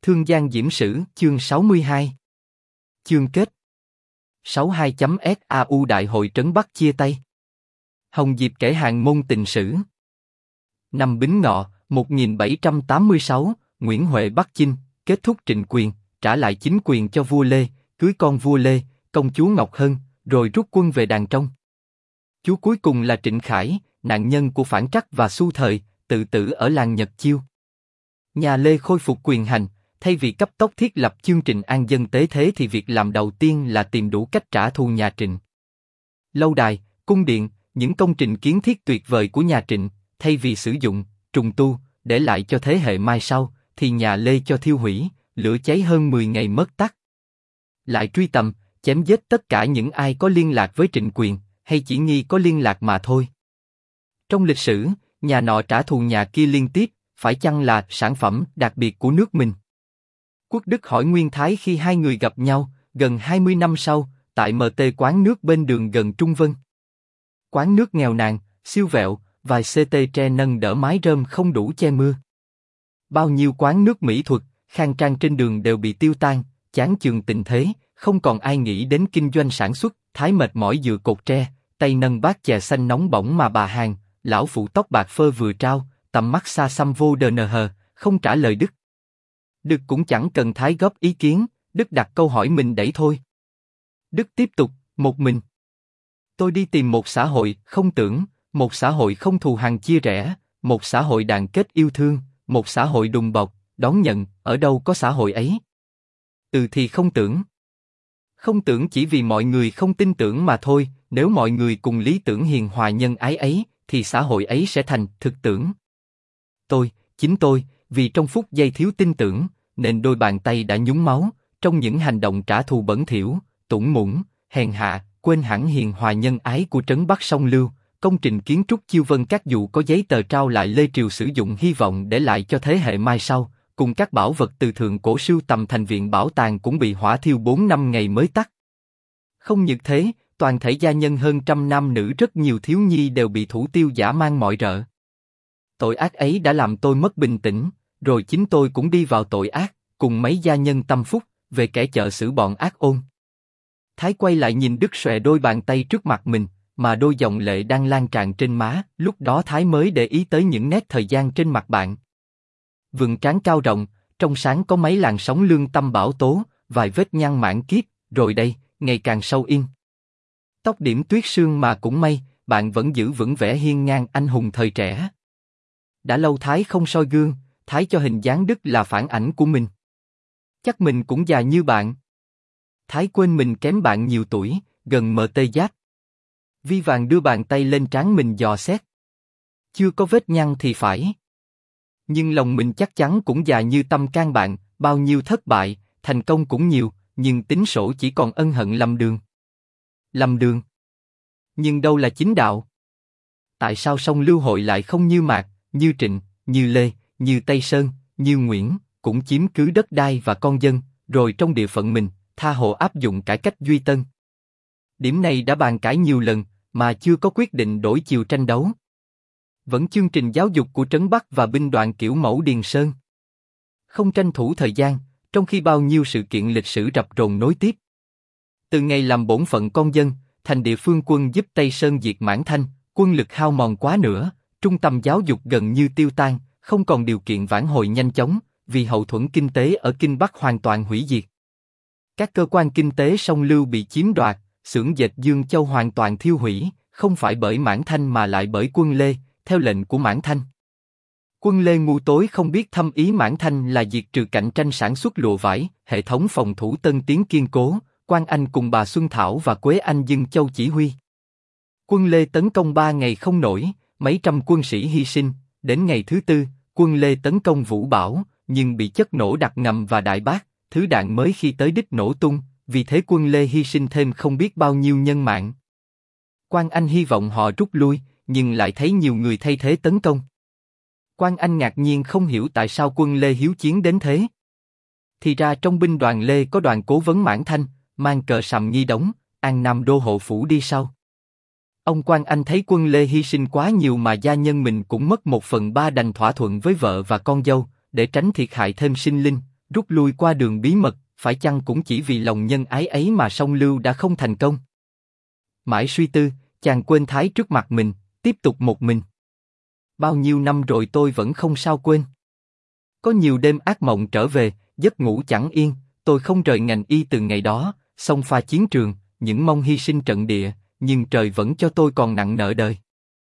Thương Giang Diễm Sử, chương 62. Chương kết. 62.SAU Đại hội Trấn Bắc chia tay. Hồng Diệp kể hàng môn tình sử. Năm Bính Ngọ, 1786, Nguyễn Huệ bắt Chinh, kết thúc trịnh quyền, trả lại chính quyền cho vua Lê, cưới con vua Lê, công chúa Ngọc Hân, rồi rút quân về Đàn Trong. Chú cuối cùng là Trịnh Khải, nạn nhân của phản trắc và xu thời, tự tử ở làng Nhật Chiêu. Nhà Lê khôi phục quyền hành, thay vì cấp tốc thiết lập chương trình an dân tế thế thì việc làm đầu tiên là tìm đủ cách trả thù nhà Trịnh. Lâu đài, cung điện, những công trình kiến thiết tuyệt vời của nhà Trịnh, thay vì sử dụng, trùng tu, để lại cho thế hệ mai sau, thì nhà Lê cho thiêu hủy, lửa cháy hơn 10 ngày mất tắt. Lại truy tầm, chém giết tất cả những ai có liên lạc với Trịnh quyền, hay chỉ nghi có liên lạc mà thôi. Trong lịch sử, nhà nọ trả thù nhà kia liên tiếp, phải chăng là sản phẩm đặc biệt của nước mình? Quốc Đức hỏi Nguyên Thái khi hai người gặp nhau, gần 20 năm sau, tại MT quán nước bên đường gần Trung Vân. Quán nước nghèo nàn, siêu vẹo, vài CT tre nâng đỡ mái rơm không đủ che mưa. Bao nhiêu quán nước mỹ thuật, khang trang trên đường đều bị tiêu tan, chán chường tình thế, không còn ai nghĩ đến kinh doanh sản xuất. Thái mệt mỏi dựa cột tre, tay nâng bát chè xanh nóng bỏng mà bà hàng, lão phụ tóc bạc phơ vừa trao, tầm mắt xa xăm vô đờ nờ hờ, không trả lời Đức. Đức cũng chẳng cần Thái góp ý kiến, Đức đặt câu hỏi mình đẩy thôi. Đức tiếp tục, một mình. Tôi đi tìm một xã hội không tưởng, một xã hội không thù hằn chia rẽ, một xã hội đoàn kết yêu thương, một xã hội đùm bọc, đón nhận, ở đâu có xã hội ấy? Thì không tưởng. Không tưởng chỉ vì mọi người không tin tưởng mà thôi, nếu mọi người cùng lý tưởng hiền hòa nhân ái ấy, thì xã hội ấy sẽ thành thực tưởng. Chính tôi, vì trong phút giây thiếu tin tưởng, nên đôi bàn tay đã nhúng máu, trong những hành động trả thù bẩn thỉu, tủn mũng, hèn hạ, quên hẳn hiền hòa nhân ái của Trấn Bắc sông Lưu, công trình kiến trúc Chiêu Vân Các dù có giấy tờ trao lại Lê Triều sử dụng hy vọng để lại cho thế hệ mai sau, cùng các bảo vật từ thượng cổ sưu tầm thành viện bảo tàng cũng bị hỏa thiêu 4 năm ngày mới tắt. Không những thế, toàn thể gia nhân hơn trăm nam nữ rất nhiều thiếu nhi đều bị thủ tiêu dã man mọi rợ. Tội ác ấy đã làm tôi mất bình tĩnh, rồi chính tôi cũng đi vào tội ác, cùng mấy gia nhân tâm phúc, về kẻ chợ xử bọn ác ôn. Thái quay lại nhìn Đức xòe đôi bàn tay trước mặt mình, mà đôi dòng lệ đang lan tràn trên má, lúc đó Thái mới để ý tới những nét thời gian trên mặt bạn. Vầng trán cao rộng, trong sáng có mấy làn sóng lương tâm bão tố, vài vết nhăn mảng kiếp, rồi đây, ngày càng sâu in. Tóc điểm tuyết sương mà cũng may, bạn vẫn giữ vững vẻ hiên ngang anh hùng thời trẻ. Đã lâu Thái không soi gương, Thái cho hình dáng Đức là phản ảnh của mình. Chắc mình cũng già như bạn. Thái quên mình kém bạn nhiều tuổi, gần MT Giáp. Vi vàng đưa bàn tay lên trán mình dò xét. Chưa có vết nhăn thì phải. Nhưng lòng mình chắc chắn cũng già như tâm can bạn, bao nhiêu thất bại, thành công cũng nhiều, nhưng tính sổ chỉ còn ân hận lầm đường. Lầm đường. Nhưng đâu là chính đạo? Tại sao sông Lưu Hội lại không như Mạc, như Trịnh, như Lê, như Tây Sơn, như Nguyễn, cũng chiếm cứ đất đai và con dân, rồi trong địa phận mình, tha hồ áp dụng cải cách duy tân? Điểm này đã bàn cãi nhiều lần, mà chưa có quyết định đổi chiều tranh đấu. Vẫn chương trình giáo dục của Trấn Bắc và binh đoàn kiểu mẫu Điền Sơn. Không tranh thủ thời gian, trong khi bao nhiêu sự kiện lịch sử rập rồn nối tiếp. Từ ngày làm bổn phận con dân, thành địa phương quân giúp Tây Sơn diệt Mãn Thanh, quân lực hao mòn quá nữa, trung tâm giáo dục gần như tiêu tan, không còn điều kiện vãn hồi nhanh chóng, vì hậu thuẫn kinh tế ở Kinh Bắc hoàn toàn hủy diệt. Các cơ quan kinh tế sông Lưu bị chiếm đoạt, xưởng dệt Dương Châu hoàn toàn thiêu hủy, không phải bởi Mãn Thanh mà lại bởi quân Lê, theo lệnh của Mãn Thanh. Quân Lê ngu tối không biết thâm ý Mãn Thanh là diệt trừ cạnh tranh sản xuất lụa vải, hệ thống phòng thủ Tân Tiến kiên cố, Quan Anh cùng bà Xuân Thảo và Quế Anh Dương Châu chỉ huy. Quân Lê tấn công 3 ngày không nổi, mấy trăm quân sĩ hy sinh, đến ngày thứ tư, quân Lê tấn công Vũ Bảo, nhưng bị chất nổ đặt ngầm và đại bác, thứ đạn mới khi tới đích nổ tung, vì thế quân Lê hy sinh thêm không biết bao nhiêu nhân mạng. Quan Anh hy vọng họ rút lui, nhưng lại thấy nhiều người thay thế tấn công. Quan Anh ngạc nhiên không hiểu tại sao quân Lê hiếu chiến đến thế. Thì ra trong binh đoàn Lê có đoàn cố vấn Mãn Thanh, mang cờ sầm nghi đóng, An Nam đô hộ phủ đi sau. Ông Quan Anh thấy quân Lê hy sinh quá nhiều mà gia nhân mình cũng mất 1/3 đành thỏa thuận với vợ và con dâu, để tránh thiệt hại thêm sinh linh, rút lui qua đường bí mật, phải chăng cũng chỉ vì lòng nhân ái ấy mà song lưu đã không thành công? Mãi suy tư, chàng quên Thái trước mặt mình, tiếp tục một mình. Bao nhiêu năm rồi tôi vẫn không sao quên. Có nhiều đêm ác mộng trở về, giấc ngủ chẳng yên, tôi không rời ngành y từ ngày đó, xông pha chiến trường, những mong hy sinh trận địa, nhưng trời vẫn cho tôi còn nặng nợ đời.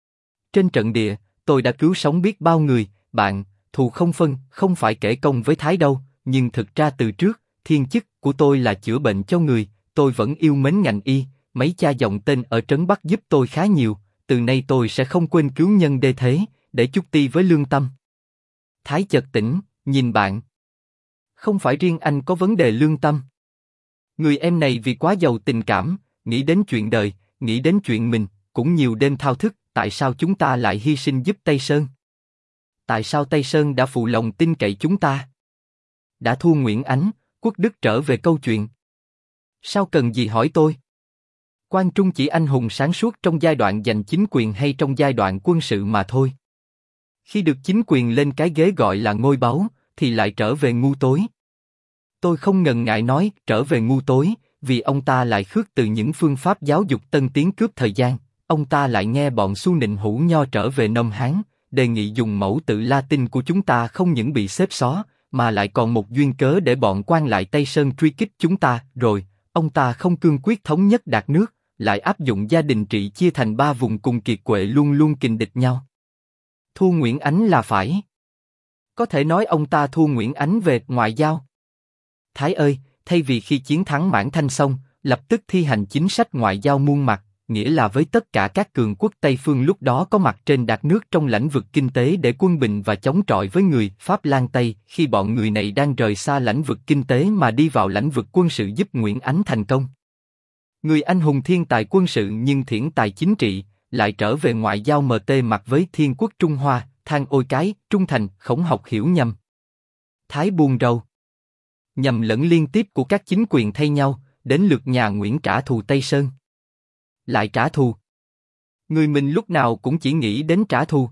Trên trận địa, tôi đã cứu sống biết bao người, bạn, thù không phân, không phải kể công với Thái đâu, nhưng thực ra từ trước, thiên chức của tôi là chữa bệnh cho người, tôi vẫn yêu mến ngành y, mấy cha dòng tên ở Trấn Bắc giúp tôi khá nhiều, từ nay tôi sẽ không quên cứu nhân đê thế, để chút ti với lương tâm. Thái chợt tỉnh, nhìn bạn. Không phải riêng anh có vấn đề lương tâm. Người em này vì quá giàu tình cảm, nghĩ đến chuyện đời, nghĩ đến chuyện mình, cũng nhiều đêm thao thức, tại sao chúng ta lại hy sinh giúp Tây Sơn? Tại sao Tây Sơn đã phụ lòng tin cậy chúng ta? Đã thua Nguyễn Ánh, Quốc Đức trở về câu chuyện. Sao cần gì hỏi tôi? Quang Trung chỉ anh hùng sáng suốt trong giai đoạn giành chính quyền hay trong giai đoạn quân sự mà thôi. Khi được chính quyền lên cái ghế gọi là ngôi báu, thì lại trở về ngu tối. Tôi không ngần ngại nói trở về ngu tối, vì ông ta lại khước từ những phương pháp giáo dục tân tiến cướp thời gian. Ông ta lại nghe bọn Xu Nịnh Hữu Nho trở về Nôm Hán, đề nghị dùng mẫu tự Latin của chúng ta không những bị xếp xó, mà lại còn một duyên cớ để bọn quan lại Tây Sơn truy kích chúng ta. Rồi, ông ta không cương quyết thống nhất đạt nước, lại áp dụng gia đình trị chia thành 3 vùng cùng kiệt quệ luôn luôn kình địch nhau. Thua Nguyễn Ánh là phải. Có thể nói ông ta thua Nguyễn Ánh về ngoại giao. Thái ơi, thay vì khi chiến thắng Mãn Thanh xong, lập tức thi hành chính sách ngoại giao muôn mặt, nghĩa là với tất cả các cường quốc Tây phương lúc đó có mặt trên đạt nước trong lãnh vực kinh tế để quân bình và chống chọi với người Pháp Lan Tây, khi bọn người này đang rời xa lãnh vực kinh tế mà đi vào lãnh vực quân sự giúp Nguyễn Ánh thành công. Người anh hùng thiên tài quân sự nhưng thiển tài chính trị, lại trở về ngoại giao MT mặt với Thiên Quốc Trung Hoa, than ôi cái, Trung Thành, Khổng học hiểu nhầm. Thái buồn rầu. Nhầm lẫn liên tiếp của các chính quyền thay nhau, đến lượt nhà Nguyễn trả thù Tây Sơn. Lại trả thù. Người mình lúc nào cũng chỉ nghĩ đến trả thù.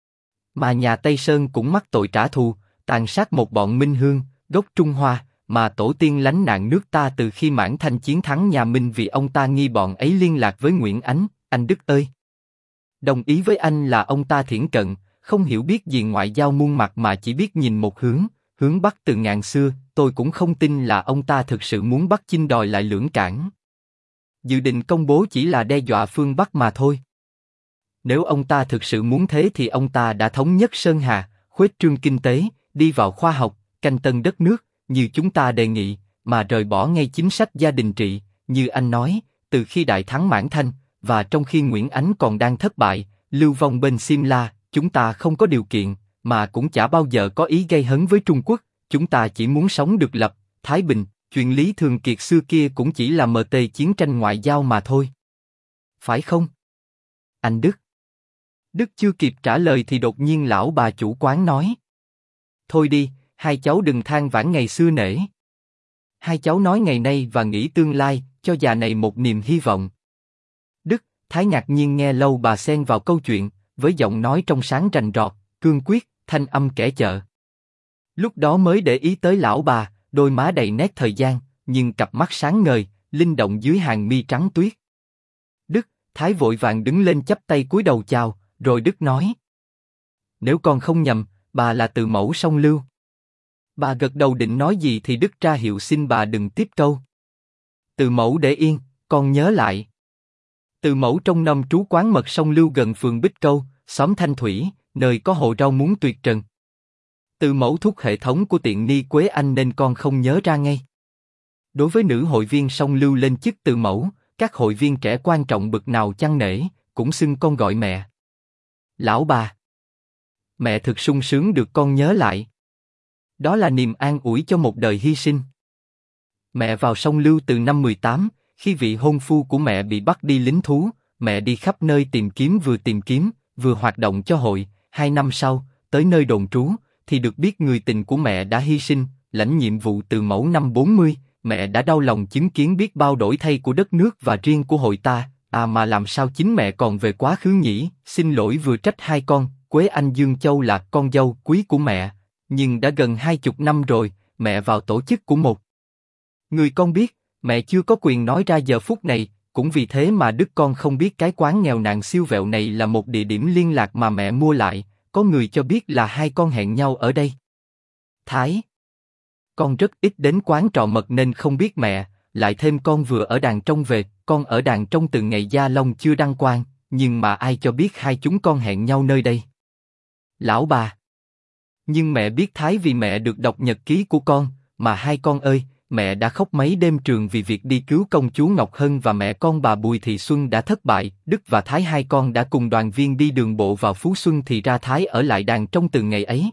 Mà nhà Tây Sơn cũng mắc tội trả thù, tàn sát một bọn Minh Hương, gốc Trung Hoa, mà tổ tiên lánh nạn nước ta từ khi Mãn Thanh chiến thắng nhà Minh vì ông ta nghi bọn ấy liên lạc với Nguyễn Ánh. Anh Đức ơi! Đồng ý với anh là ông ta thiển cận, không hiểu biết gì ngoại giao muôn mặt mà chỉ biết nhìn một hướng, hướng Bắc từ ngàn xưa. Tôi cũng không tin là ông ta thực sự muốn Bắc Chinh đòi lại lưỡng cảng. Dự định công bố chỉ là đe dọa phương Bắc mà thôi. Nếu ông ta thực sự muốn thế thì ông ta đã thống nhất Sơn Hà, khuếch trương kinh tế, đi vào khoa học, canh tân đất nước, như chúng ta đề nghị, mà rời bỏ ngay chính sách gia đình trị, như anh nói, từ khi đại thắng Mãn Thanh, và trong khi Nguyễn Ánh còn đang thất bại, lưu vong bên Simla, chúng ta không có điều kiện, mà cũng chả bao giờ có ý gây hấn với Trung Quốc, chúng ta chỉ muốn sống được lập, thái bình, chuyện Lý Thường Kiệt xưa kia cũng chỉ là MT chiến tranh ngoại giao mà thôi. Phải không? Anh Đức. Đức chưa kịp trả lời thì đột nhiên lão bà chủ quán nói. Thôi đi, hai cháu đừng than vãn ngày xưa nể. Hai cháu nói ngày nay và nghĩ tương lai, cho già này một niềm hy vọng. Đức, Thái ngạc nhiên nghe lâu bà xen vào câu chuyện, với giọng nói trong sáng rành rọt, cương quyết, thanh âm kẻ chợ. Lúc đó mới để ý tới lão bà, đôi má đầy nét thời gian, nhưng cặp mắt sáng ngời, linh động dưới hàng mi trắng tuyết. Đức, Thái vội vàng đứng lên chắp tay cúi đầu chào, rồi Đức nói. Nếu con không nhầm, bà là từ mẫu song Lưu. Bà gật đầu định nói gì thì Đức ra hiệu xin bà đừng tiếp câu. Từ mẫu để yên, con nhớ lại. Từ mẫu trong năm trú quán mật song Lưu gần phường Bích Câu, xóm Thanh Thủy, nơi có hồ rau muống tuyệt trần. Từ mẫu thúc hệ thống của tiện ni Quế Anh nên con không nhớ ra ngay. Đối với nữ hội viên song Lưu lên chức từ mẫu, các hội viên trẻ quan trọng bậc nào chăng nể, cũng xưng con gọi mẹ. Lão bà. Mẹ thực sung sướng được con nhớ lại. Đó là niềm an ủi cho một đời hy sinh. Mẹ vào song Lưu từ năm 18, khi vị hôn phu của mẹ bị bắt đi lính thú, mẹ đi khắp nơi tìm kiếm, vừa hoạt động cho hội. 2 năm sau, tới nơi đồn trú, thì được biết người tình của mẹ đã hy sinh, lãnh nhiệm vụ từ mẫu năm 40, mẹ đã đau lòng chứng kiến biết bao đổi thay của đất nước và riêng của hội ta, mà làm sao chính mẹ còn về quá khứ nhỉ, xin lỗi vừa trách hai con, Quế Anh Dương Châu là con dâu quý của mẹ, nhưng đã gần 20 năm rồi, mẹ vào tổ chức của một người con biết, mẹ chưa có quyền nói ra giờ phút này, cũng vì thế mà Đức con không biết cái quán nghèo nàn siêu vẹo này là một địa điểm liên lạc mà mẹ mua lại, có người cho biết là hai con hẹn nhau ở đây. Thái, con rất ít đến quán trọ mật nên không biết mẹ, lại thêm con vừa ở đàn trong về, con ở đàn trong từ ngày Gia Long chưa đăng quang, nhưng mà ai cho biết hai chúng con hẹn nhau nơi đây. Lão bà. Nhưng mẹ biết Thái vì mẹ được đọc nhật ký của con, mà hai con ơi, mẹ đã khóc mấy đêm trường vì việc đi cứu công chúa Ngọc Hân và mẹ con bà Bùi Thị Xuân đã thất bại. Đức và Thái hai con đã cùng đoàn viên đi đường bộ vào Phú Xuân thì ra Thái ở lại đàn trong từ ngày ấy.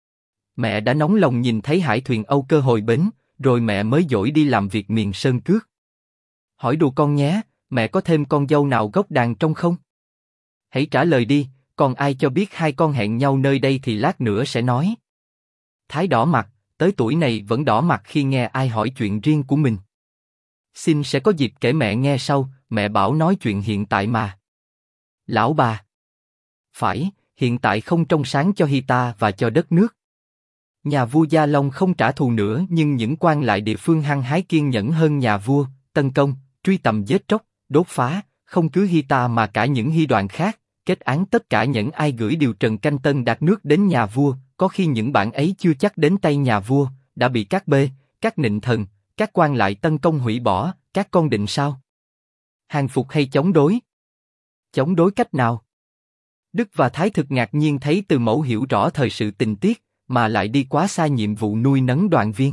Mẹ đã nóng lòng nhìn thấy hải thuyền Âu Cơ hồi bến, rồi mẹ mới dỗi đi làm việc miền sơn cước. Hỏi đùa con nhé, mẹ có thêm con dâu nào gốc đàn trong không? Hãy trả lời đi, còn ai cho biết hai con hẹn nhau nơi đây thì lát nữa sẽ nói. Thái đỏ mặt, tới tuổi này vẫn đỏ mặt khi nghe ai hỏi chuyện riêng của mình. Xin sẽ có dịp kể mẹ nghe sau, mẹ bảo nói chuyện hiện tại mà. Lão bà. Phải, hiện tại không trong sáng cho Hita và cho đất nước. Nhà vua Gia Long không trả thù nữa nhưng những quan lại địa phương hăng hái kiên nhẫn hơn nhà vua, tấn công, truy tầm giết chóc, đốt phá, không cứ Hita mà cả những hy đoàn khác, kết án tất cả những ai gửi điều Trần Canh Tân Đạt nước đến nhà vua, có khi những bản ấy chưa chắc đến tay nhà vua, đã bị các bê, các nịnh thần, các quan lại tấn công hủy bỏ, các con định sao? Hàng phục hay chống đối? Chống đối cách nào? Đức và Thái thực ngạc nhiên thấy Từ Mẫu hiểu rõ thời sự tình tiết, mà lại đi quá xa nhiệm vụ nuôi nấng đoàn viên.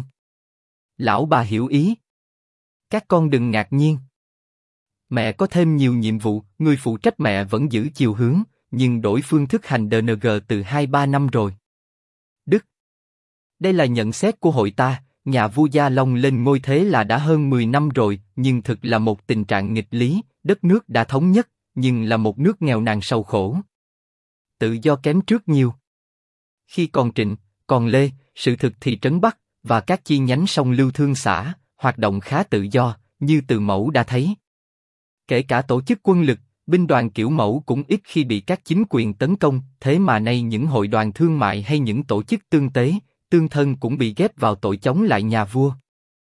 Lão bà hiểu ý. Các con đừng ngạc nhiên. Mẹ có thêm nhiều nhiệm vụ, người phụ trách mẹ vẫn giữ chiều hướng, nhưng đổi phương thức hành DNG từ 2-3 năm rồi. Đức. Đây là nhận xét của hội ta, nhà vua Gia Long lên ngôi thế là đã hơn 10 năm rồi, nhưng thực là một tình trạng nghịch lý, đất nước đã thống nhất, nhưng là một nước nghèo nàn sầu khổ. Tự do kém trước nhiều. Khi còn Trịnh, còn Lê, sự thực thì Trấn Bắc, và các chi nhánh sông Lưu Thương xã, hoạt động khá tự do, như Từ Mẫu đã thấy. Kể cả tổ chức quân lực, binh đoàn kiểu Mẫu cũng ít khi bị các chính quyền tấn công, thế mà nay những hội đoàn thương mại hay những tổ chức tương tế, tương thân cũng bị ghép vào tội chống lại nhà vua.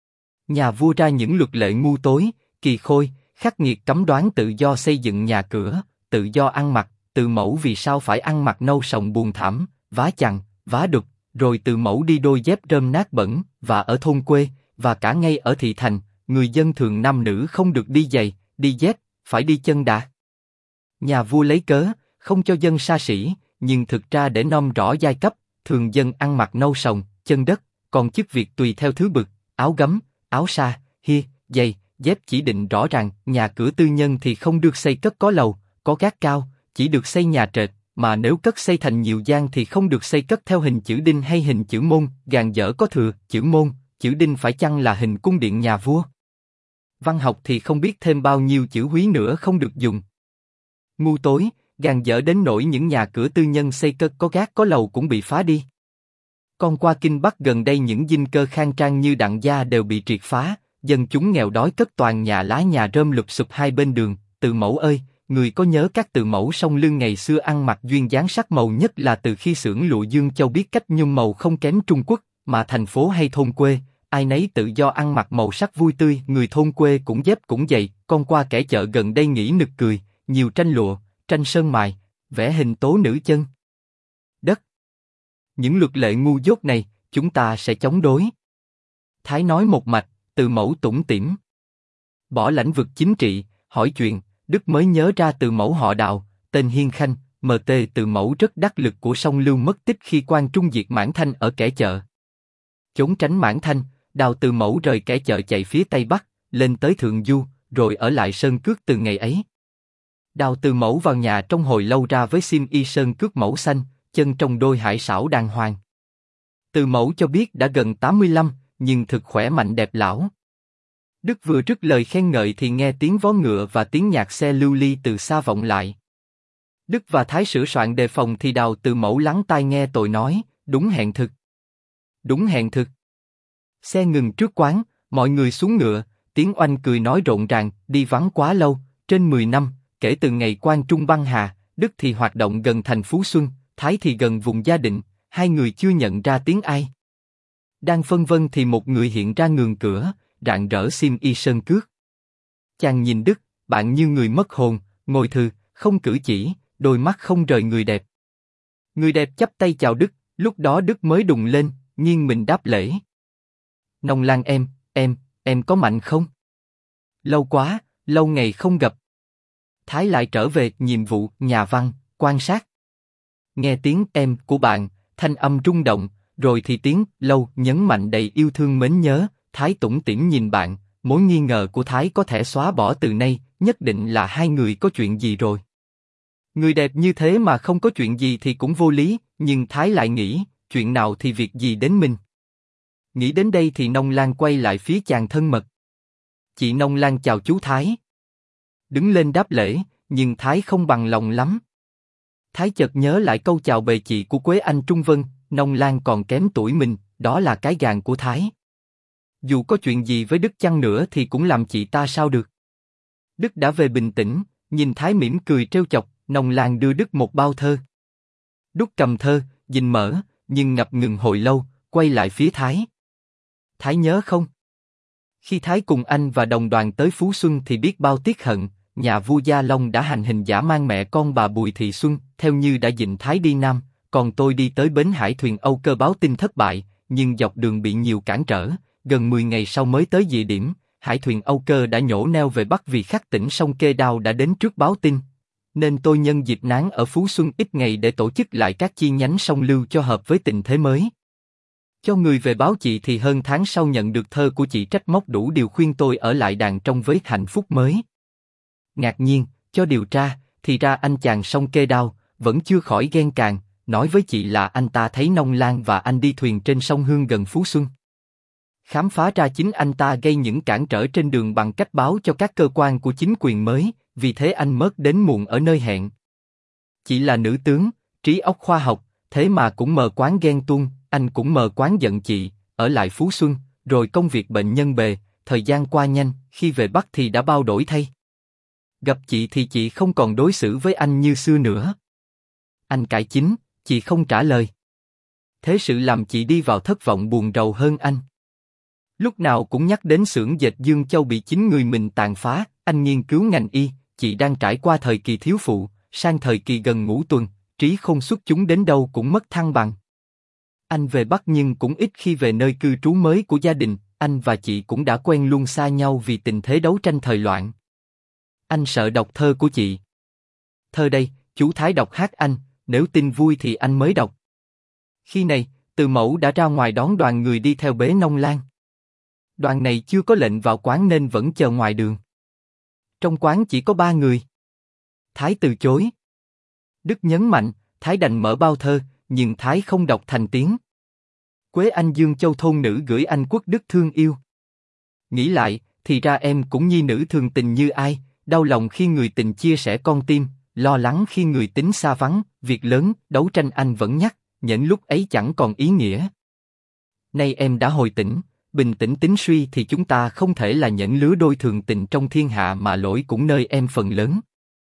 Nhà vua ra những luật lệ ngu tối, kỳ khôi, khắc nghiệt cấm đoán tự do xây dựng nhà cửa, tự do ăn mặc, Từ Mẫu vì sao phải ăn mặc nâu sòng buồn thảm, vá chằng, vá đục, rồi Từ Mẫu đi đôi dép rơm nát bẩn, và ở thôn quê, và cả ngay ở thị thành, người dân thường nam nữ không được đi giày, đi dép, phải đi chân đạp. Nhà vua lấy cớ, không cho dân sa sĩ, nhưng thực ra để nom rõ giai cấp, thường dân ăn mặc nâu sòng, chân đất, còn chức việc tùy theo thứ bực, áo gấm, áo sa, hia, giày, dép chỉ định rõ ràng, nhà cửa tư nhân thì không được xây cất có lầu, có gác cao, chỉ được xây nhà trệt, mà nếu cất xây thành nhiều gian thì không được xây cất theo hình chữ đinh hay hình chữ môn, gàn dở có thừa, chữ môn, chữ đinh phải chăng là hình cung điện nhà vua. Văn học thì không biết thêm bao nhiêu chữ húy nữa không được dùng. Ngu tối, gàn dở đến nỗi những nhà cửa tư nhân xây cất có gác có lầu cũng bị phá đi. Con qua Kinh Bắc gần đây những dinh cơ khang trang như Đặng Gia đều bị triệt phá, dân chúng nghèo đói cất toàn nhà lá nhà rơm lụp xụp hai bên đường. Từ Mẫu ơi, người có nhớ các Từ Mẫu song lưng ngày xưa ăn mặc duyên dáng sắc màu nhất là từ khi xưởng lụa Dương Châu biết cách nhung màu không kém Trung Quốc, mà thành phố hay thôn quê, ai nấy tự do ăn mặc màu sắc vui tươi, người thôn quê cũng dép cũng giày. Con qua kẻ chợ gần đây nghĩ nực cười, nhiều tranh lụa, tranh sơn mài, vẽ hình tố nữ chân đất. Những luật lệ ngu dốt này, chúng ta sẽ chống đối. Thái nói một mạch, Từ Mẫu tủm tỉm. Bỏ lãnh vực chính trị, hỏi chuyện, Đức mới nhớ ra Từ Mẫu họ Đào, tên Hiên Khanh, MT Từ Mẫu rất đắc lực của song Lưu mất tích khi quan trung diệt Mãn Thanh ở kẻ chợ. Trốn tránh Mãn Thanh, Đào Từ Mẫu rời kẻ chợ chạy phía Tây Bắc, lên tới Thượng Du, rồi ở lại Sơn Cước từ ngày ấy. Đào Từ Mẫu vào nhà trong hồi lâu ra với xiêm y sơn cước mẫu xanh, chân trong đôi hải sảo đàng hoàng. Từ Mẫu cho biết đã gần 85, nhưng thực khỏe mạnh đẹp lão. Đức vừa rứt lời khen ngợi thì nghe tiếng vó ngựa và tiếng nhạc xe lưu ly từ xa vọng lại. Đức và Thái sửa soạn đề phòng thì Đào Từ Mẫu lắng tai nghe tội nói, đúng hẹn thực. Đúng hẹn thực. Xe ngừng trước quán, mọi người xuống ngựa, tiếng oanh cười nói rộn ràng, đi vắng quá lâu, trên 10 năm, kể từ ngày Quang Trung băng hà, Đức thì hoạt động gần thành Phú Xuân, Thái thì gần vùng Gia Định, hai người chưa nhận ra tiếng ai. Đang phân vân thì một người hiện ra ngườn cửa, rạng rỡ xiêm y sơn cước. Chàng nhìn Đức, bạn như người mất hồn, ngồi thừ, không cử chỉ, đôi mắt không rời người đẹp. Người đẹp chắp tay chào Đức, lúc đó Đức mới đùng lên, nghiêng mình đáp lễ. Nông Lan em có mạnh không? Lâu quá, lâu ngày không gặp. Thái lại trở về nhiệm vụ nhà văn, quan sát. Nghe tiếng em của bạn, thanh âm rung động, rồi thì tiếng lâu nhấn mạnh đầy yêu thương mến nhớ. Thái tủm tỉm nhìn bạn, mối nghi ngờ của Thái có thể xóa bỏ từ nay, nhất định là hai người có chuyện gì rồi. Người đẹp như thế mà không có chuyện gì thì cũng vô lý, nhưng Thái lại nghĩ, chuyện nào thì việc gì đến mình. Nghĩ đến đây thì Nông Lan quay lại phía chàng thân mật. Chị Nông Lan chào chú Thái. Đứng lên đáp lễ, nhưng Thái không bằng lòng lắm. Thái chợt nhớ lại câu chào bề chị của Quế Anh Trung Vân, Nông Lan còn kém tuổi mình, đó là cái gàn của Thái. Dù có chuyện gì với Đức chăng nữa thì cũng làm chị ta sao được. Đức đã về bình tĩnh, nhìn Thái mỉm cười trêu chọc, Nông Lan đưa Đức một bao thơ. Đức cầm thơ, nhìn mở, nhưng ngập ngừng hồi lâu, quay lại phía Thái. Thái nhớ không? Khi Thái cùng anh và đồng đoàn tới Phú Xuân thì biết bao tiếc hận, nhà vua Gia Long đã hành hình dã man mẹ con bà Bùi Thị Xuân, theo như đã dịnh Thái đi Nam, còn tôi đi tới bến hải thuyền Âu Cơ báo tin thất bại, nhưng dọc đường bị nhiều cản trở, gần 10 ngày sau mới tới địa điểm, hải thuyền Âu Cơ đã nhổ neo về Bắc vì khắc tỉnh sông Kê Đao đã đến trước báo tin. Nên tôi nhân dịp nán ở Phú Xuân ít ngày để tổ chức lại các chi nhánh sông Lưu cho hợp với tình thế mới. Cho người về báo chị thì hơn tháng sau nhận được thơ của chị trách móc đủ điều khuyên tôi ở lại đàn trong với hạnh phúc mới. Ngạc nhiên, cho điều tra, thì ra anh chàng sông Kê Đao, vẫn chưa khỏi ghen càng, nói với chị là anh ta thấy Nông Lan và anh đi thuyền trên sông Hương gần Phú Xuân. Khám phá ra chính anh ta gây những cản trở trên đường bằng cách báo cho các cơ quan của chính quyền mới, vì thế anh mất đến muộn ở nơi hẹn. Chị là nữ tướng, trí óc khoa học, thế mà cũng mờ quáng ghen tuông, anh cũng mờ quáng giận chị, ở lại Phú Xuân, rồi công việc bệnh nhân bề, thời gian qua nhanh, khi về Bắc thì đã bao đổi thay. Gặp chị thì chị không còn đối xử với anh như xưa nữa. Anh cãi chính, chị không trả lời. Thế sự làm chị đi vào thất vọng buồn rầu hơn anh. Lúc nào cũng nhắc đến xưởng dệt Dương Châu bị chính người mình tàn phá, anh nghiên cứu ngành y, chị đang trải qua thời kỳ thiếu phụ, sang thời kỳ gần ngũ tuần, trí khôn xuất chúng đến đâu cũng mất thăng bằng. Anh về Bắc nhưng cũng ít khi về nơi cư trú mới của gia đình, anh và chị cũng đã quen luôn xa nhau vì tình thế đấu tranh thời loạn. Anh sợ đọc thơ của chị. Thơ đây, chú Thái đọc hát anh, nếu tin vui thì anh mới đọc. Khi này, Từ Mẫu đã ra ngoài đón đoàn người đi theo bế Nông Lan. Đoàn này chưa có lệnh vào quán nên vẫn chờ ngoài đường. Trong quán chỉ có 3 người. Thái từ chối. Đức nhấn mạnh, Thái đành mở bao thơ, nhưng Thái không đọc thành tiếng. Quế Anh Dương Châu thôn nữ gửi anh Quốc Đức thương yêu. Nghĩ lại, thì ra em cũng nhi nữ thường tình như ai, đau lòng khi người tình chia sẻ con tim, lo lắng khi người tính xa vắng, việc lớn, đấu tranh anh vẫn nhắc, những lúc ấy chẳng còn ý nghĩa. Nay em đã hồi tỉnh, bình tĩnh tính suy thì chúng ta không thể là những lứa đôi thường tình trong thiên hạ mà lỗi cũng nơi em phần lớn.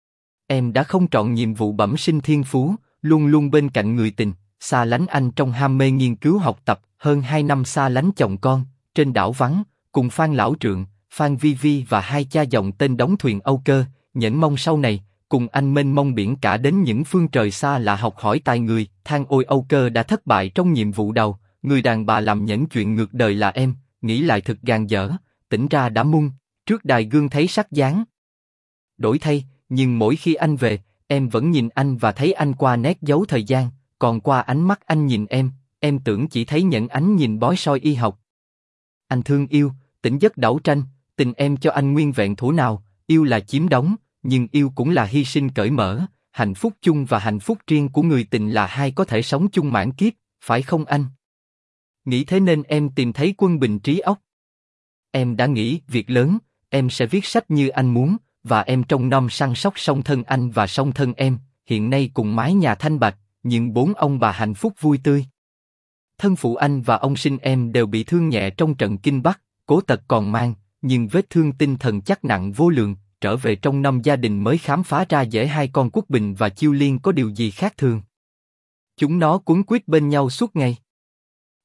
Em đã không trọn nhiệm vụ bẩm sinh thiên phú, luôn luôn bên cạnh người tình, xa lánh anh trong ham mê nghiên cứu học tập, hơn 2 năm xa lánh chồng con, trên đảo vắng, cùng Phan Lão Trượng, Phan Vi Vi và hai cha dòng tên đóng thuyền Âu Cơ, nhẫn mong sau này, cùng anh mênh mông biển cả đến những phương trời xa lạ học hỏi tài người, than ôi Âu Cơ đã thất bại trong nhiệm vụ đầu, người đàn bà làm những chuyện ngược đời là em, nghĩ lại thật gàn dở, tỉnh ra đã mung, trước đài gương thấy sắc dáng. Đổi thay, nhưng mỗi khi anh về, em vẫn nhìn anh và thấy anh qua nét dấu thời gian, còn qua ánh mắt anh nhìn em tưởng chỉ thấy những ánh nhìn bói soi y học. Anh thương yêu, tỉnh giấc đảo tranh, tình em cho anh nguyên vẹn thủ nào, yêu là chiếm đóng, nhưng yêu cũng là hy sinh cởi mở, hạnh phúc chung và hạnh phúc riêng của người tình là hai có thể sống chung mãn kiếp, phải không anh? Nghĩ thế nên em tìm thấy quân bình trí óc. Em đã nghĩ việc lớn, em sẽ viết sách như anh muốn, và em trông nom săn sóc song thân anh và song thân em, hiện nay cùng mái nhà thanh bạch, nhưng 4 ông bà hạnh phúc vui tươi. Thân phụ anh và ông sinh em đều bị thương nhẹ trong trận Kinh Bắc, cố tật còn mang, nhưng vết thương tinh thần chắc nặng vô lượng, trở về trong năm gia đình mới khám phá ra dễ hai con Quốc Bình và Chiêu Liên có điều gì khác thường. Chúng nó quấn quýt bên nhau suốt ngày.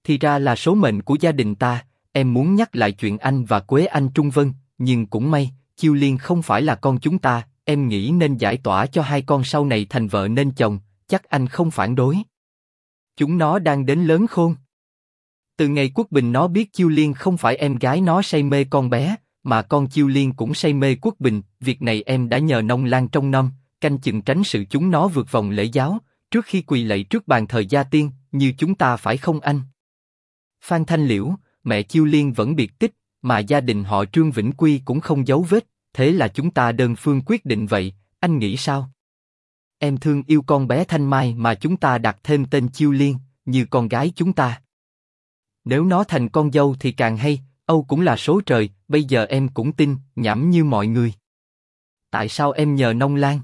Thì ra là số mệnh của gia đình ta. Em muốn nhắc lại chuyện anh và Quế Anh Trung Vân, nhưng cũng may, Chiêu Liên không phải là con chúng ta. Em nghĩ nên giải tỏa cho hai con sau này thành vợ nên chồng, chắc anh không phản đối. Chúng nó đang đến lớn khôn. Từ ngày Quốc Bình nó biết Chiêu Liên không phải em gái nó say mê con bé, mà con Chiêu Liên cũng say mê Quốc Bình. Việc này em đã nhờ Nông Lan trông nom, canh chừng tránh sự chúng nó vượt vòng lễ giáo, trước khi quỳ lạy trước bàn thờ gia tiên, như chúng ta phải không anh? Phan Thanh Liễu, mẹ Chiêu Liên vẫn biệt tích, mà gia đình họ Trương Vĩnh Quy cũng không giấu vết, thế là chúng ta đơn phương quyết định vậy, anh nghĩ sao? Em thương yêu con bé Thanh Mai mà chúng ta đặt thêm tên Chiêu Liên, như con gái chúng ta. Nếu nó thành con dâu thì càng hay, Âu cũng là số trời, bây giờ em cũng tin, nhảm như mọi người. Tại sao em nhờ Nông Lan?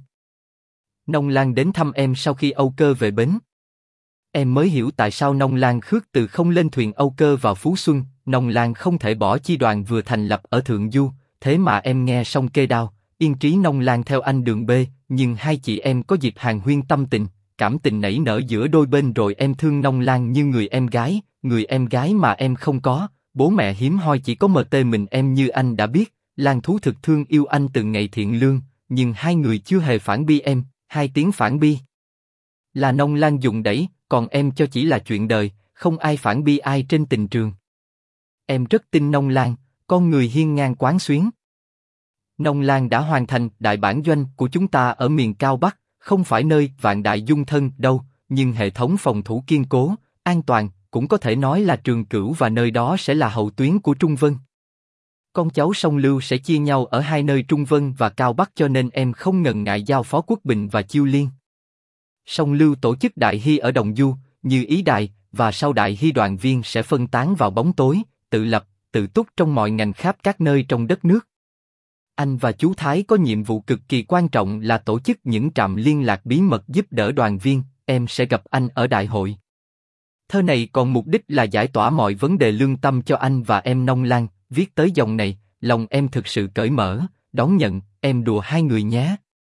Nông Lan đến thăm em sau khi Âu Cơ về bến. Em mới hiểu tại sao Nông Lan khước từ không lên thuyền Âu Cơ vào Phú Xuân. Nông Lan không thể bỏ chi đoàn vừa thành lập ở Thượng Du, thế mà em nghe xong kê đao, yên trí Nông Lan theo anh đường B, nhưng hai chị em có dịp hàn huyên tâm tình, cảm tình nảy nở giữa đôi bên rồi em thương Nông Lan như người em gái mà em không có, bố mẹ hiếm hoi chỉ có MT mình em như anh đã biết, Lan thú thực thương yêu anh từ ngày thiện lương, nhưng hai người chưa hề phản bi em, hai tiếng phản bi là Nông Lan dùng đẩy, còn em cho chỉ là chuyện đời, không ai phản bi ai trên tình trường. Em rất tin Nông Lan, con người hiên ngang quán xuyến. Nông Lan đã hoàn thành đại bản doanh của chúng ta ở miền Cao Bắc, không phải nơi vạn đại dung thân đâu, nhưng hệ thống phòng thủ kiên cố, an toàn, cũng có thể nói là Trường Cửu và nơi đó sẽ là hậu tuyến của Trung Vân. Con cháu song Lưu sẽ chia nhau ở hai nơi Trung Vân và Cao Bắc cho nên em không ngần ngại giao phó Quốc Bình và Chiêu Liên. Song Lưu tổ chức đại hy ở Đồng Du, như ý đài, và sau đại hy đoàn viên sẽ phân tán vào bóng tối, tự lập, tự túc trong mọi ngành khắp các nơi trong đất nước. Anh và chú Thái có nhiệm vụ cực kỳ quan trọng là tổ chức những trạm liên lạc bí mật giúp đỡ đoàn viên, em sẽ gặp anh ở đại hội. Thơ này còn mục đích là giải tỏa mọi vấn đề lương tâm cho anh và em Nông Lan, viết tới dòng này, lòng em thực sự cởi mở, đón nhận, em đùa hai người nhé.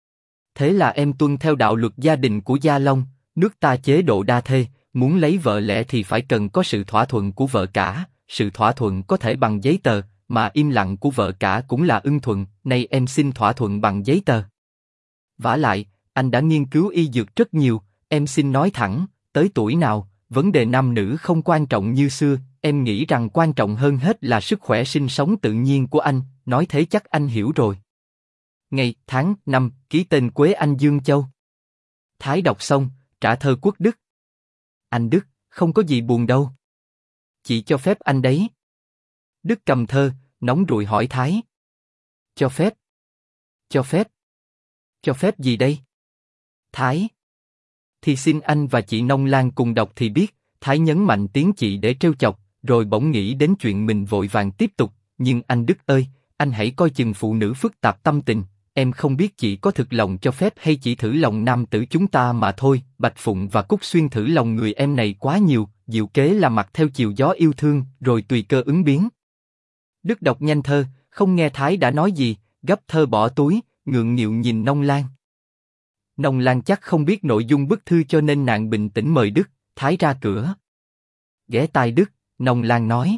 Thế là em tuân theo đạo luật gia đình của Gia Long, nước ta chế độ đa thê, muốn lấy vợ lẽ thì phải cần có sự thỏa thuận của vợ cả, sự thỏa thuận có thể bằng giấy tờ, mà im lặng của vợ cả cũng là ưng thuận, nay em xin thỏa thuận bằng giấy tờ. Vả lại, anh đã nghiên cứu y dược rất nhiều, em xin nói thẳng, tới tuổi nào, vấn đề nam nữ không quan trọng như xưa, em nghĩ rằng quan trọng hơn hết là sức khỏe sinh sống tự nhiên của anh, nói thế chắc anh hiểu rồi. Ngày, tháng, năm, ký tên Quế Anh Dương Châu. Thái đọc xong, trả thơ Quốc Đức. Anh Đức, không có gì buồn đâu. Chị cho phép anh đấy. Đức cầm thơ, nóng ruồi hỏi Thái. Cho phép. Cho phép. Cho phép gì đây? Thái. Thì xin anh và chị Nông Lan cùng đọc thì biết, Thái nhấn mạnh tiếng chị để trêu chọc, rồi bỗng nghĩ đến chuyện mình vội vàng tiếp tục, nhưng anh Đức ơi, anh hãy coi chừng phụ nữ phức tạp tâm tình, em không biết chị có thực lòng cho phép hay chỉ thử lòng nam tử chúng ta mà thôi, Bạch Phụng và Cúc Xuyên thử lòng người em này quá nhiều, diệu kế là mặc theo chiều gió yêu thương, rồi tùy cơ ứng biến. Đức đọc nhanh thơ, không nghe Thái đã nói gì, gấp thơ bỏ túi, ngượng nghịu nhìn Nông Lan. Nông Lan chắc không biết nội dung bức thư cho nên nàng bình tĩnh mời Đức, Thái ra cửa. Ghé tai Đức, Nông Lan nói.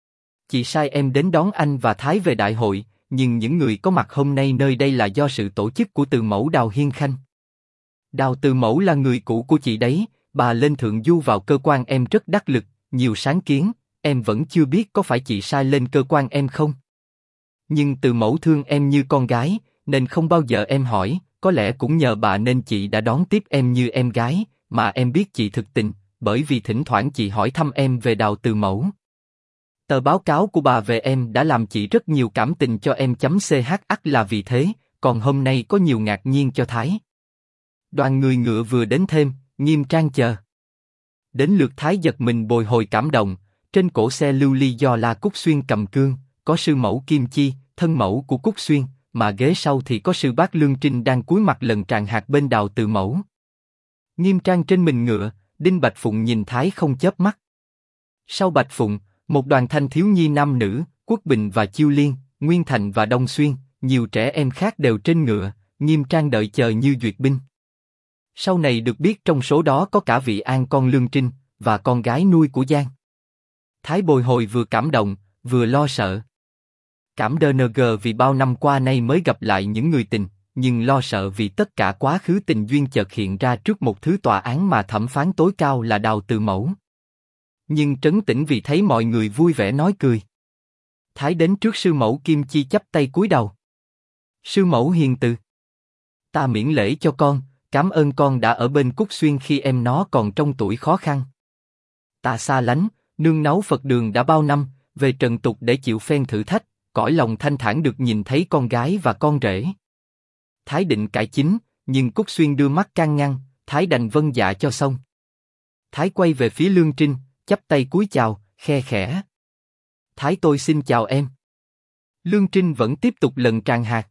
Chị sai em đến đón anh và Thái về đại hội, nhưng những người có mặt hôm nay nơi đây là do sự tổ chức của Từ Mẫu Đào Hiên Khanh. Đào Từ Mẫu là người cũ của chị đấy, bà lên Thượng Du vào cơ quan em rất đắc lực, nhiều sáng kiến, em vẫn chưa biết có phải chị sai lên cơ quan em không. Nhưng Từ Mẫu thương em như con gái, nên không bao giờ em hỏi, có lẽ cũng nhờ bà nên chị đã đón tiếp em như em gái, mà em biết chị thực tình, bởi vì thỉnh thoảng chị hỏi thăm em về Đào Từ Mẫu. Tờ báo cáo của bà về em đã làm chị rất nhiều cảm tình cho em. .ch ắt là vì thế, còn hôm nay có nhiều ngạc nhiên cho Thái. Đoàn người ngựa vừa đến thêm, nghiêm trang chờ. Đến lượt Thái giật mình bồi hồi cảm động, trên cổ xe lưu ly do La Cúc Xuyên cầm cương, có sư mẫu Kim Chi, thân mẫu của Cúc Xuyên, mà ghế sau thì có sư bác Lương Trinh đang cúi mặt lần tràng hạt bên Đào Từ Mẫu. Nghiêm trang trên mình ngựa, Đinh Bạch Phụng nhìn Thái không chớp mắt. Sau Bạch Phụng, một đoàn thanh thiếu nhi nam nữ, Quốc Bình và Chiêu Liên, Nguyên Thành và Đông Xuyên, nhiều trẻ em khác đều trên ngựa, nghiêm trang đợi chờ như duyệt binh. Sau này được biết trong số đó có cả vị An con Lương Trinh, và con gái nuôi của Giang. Thái bồi hồi vừa cảm động, vừa lo sợ. Cảm DNG vì bao năm qua nay mới gặp lại những người tình, nhưng lo sợ vì tất cả quá khứ tình duyên chợt hiện ra trước một thứ tòa án mà thẩm phán tối cao là Đào Từ Mẫu. Nhưng trấn tĩnh vì thấy mọi người vui vẻ nói cười. Thái đến trước sư mẫu Kim Chi chắp tay cúi đầu. Sư mẫu hiền từ. Ta miễn lễ cho con, cảm ơn con đã ở bên Cúc Xuyên khi em nó còn trong tuổi khó khăn. Ta xa lánh, nương náu Phật đường đã bao năm, về trần tục để chịu phen thử thách, cõi lòng thanh thản được nhìn thấy con gái và con rể. Thái định cải chính, nhưng Cúc Xuyên đưa mắt can ngăn, Thái đành vâng dạ cho xong. Thái quay về phía Lương Trinh, chắp tay cúi chào, khe khẽ. Thái tôi xin chào em. Lương Trinh vẫn tiếp tục lần tràn hạt.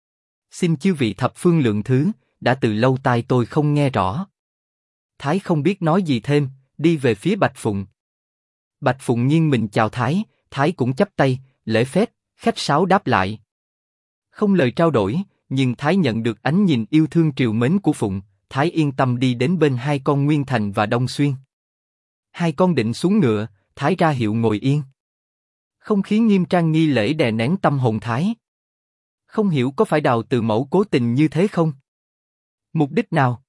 Xin chư vị thập phương lượng thứ, đã từ lâu tai tôi không nghe rõ. Thái không biết nói gì thêm, đi về phía Bạch Phụng. Bạch Phụng nghiêng mình chào Thái, Thái cũng chắp tay, lễ phép, khách sáo đáp lại. Không lời trao đổi, nhưng Thái nhận được ánh nhìn yêu thương trìu mến của Phụng, Thái yên tâm đi đến bên hai con Nguyên Thành và Đông Xuyên. Hai con định xuống ngựa, Thái ra hiệu ngồi yên. Không khí nghiêm trang nghi lễ đè nén tâm hồn Thái. Không hiểu có phải Đào Từ Mẫu cố tình như thế không? Mục đích nào?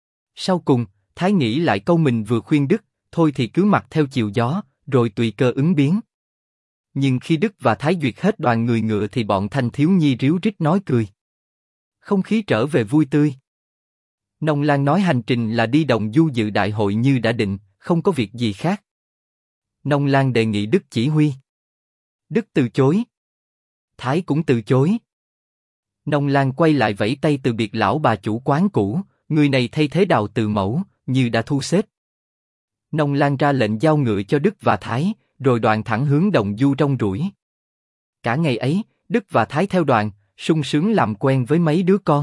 Sau cùng, Thái nghĩ lại câu mình vừa khuyên Đức, thôi thì cứ mặc theo chiều gió, rồi tùy cơ ứng biến. Nhưng khi Đức và Thái duyệt hết đoàn người ngựa thì bọn thanh thiếu nhi ríu rít nói cười. Không khí trở về vui tươi. Nông Lan nói hành trình là đi Đồng Du dự đại hội như đã định, không có việc gì khác. Nông Lan đề nghị Đức chỉ huy. Đức từ chối. Thái cũng từ chối. Nông Lan quay lại vẫy tay từ biệt lão bà chủ quán cũ, người này thay thế Đào Từ Mẫu, như đã thu xếp. Nông Lan ra lệnh giao ngựa cho Đức và Thái, rồi đoàn thẳng hướng Đồng Du rong ruổi. Cả ngày ấy, Đức và Thái theo đoàn, sung sướng làm quen với mấy đứa con.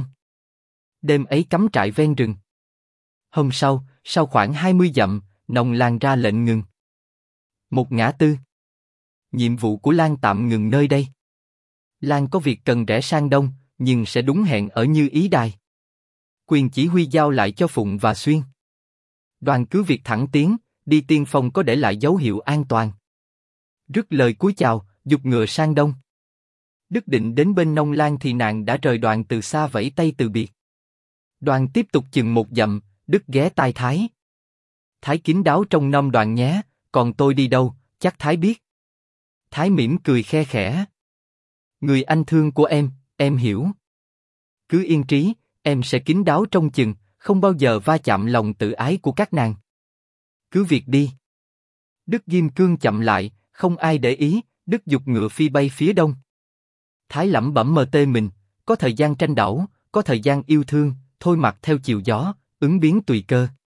Đêm ấy cắm trại ven rừng. Hôm sau khoảng 20 dặm, Nông Lan ra lệnh ngừng. Một ngã tư. Nhiệm vụ của Lan tạm ngừng nơi đây. Lan có việc cần rẽ sang đông, nhưng sẽ đúng hẹn ở Như Ý Đài. Quyền chỉ huy giao lại cho Phụng và Xuyên. Đoàn cứ việc thẳng tiến, đi tiên phong có để lại dấu hiệu an toàn. Rứt lời cúi chào, giục ngựa sang đông. Đức định đến bên Nông Lan thì nàng đã rời đoàn từ xa vẫy tay từ biệt. Đoàn tiếp tục chừng một dặm, Đức ghé tai Thái. Thái kín đáo trông nom đoàn nhé, còn tôi đi đâu, chắc Thái biết. Thái mỉm cười khe khẽ. Người anh thương của em hiểu. Cứ yên trí, em sẽ kín đáo trông chừng, không bao giờ va chạm lòng tự ái của các nàng. Cứ việc đi. Đức ghim cương chậm lại, không ai để ý, Đức giục ngựa phi bay phía đông. Thái lẩm bẩm mờ tê mình, có thời gian tranh đảo, có thời gian yêu thương, thôi mặc theo chiều gió, ứng biến tùy cơ.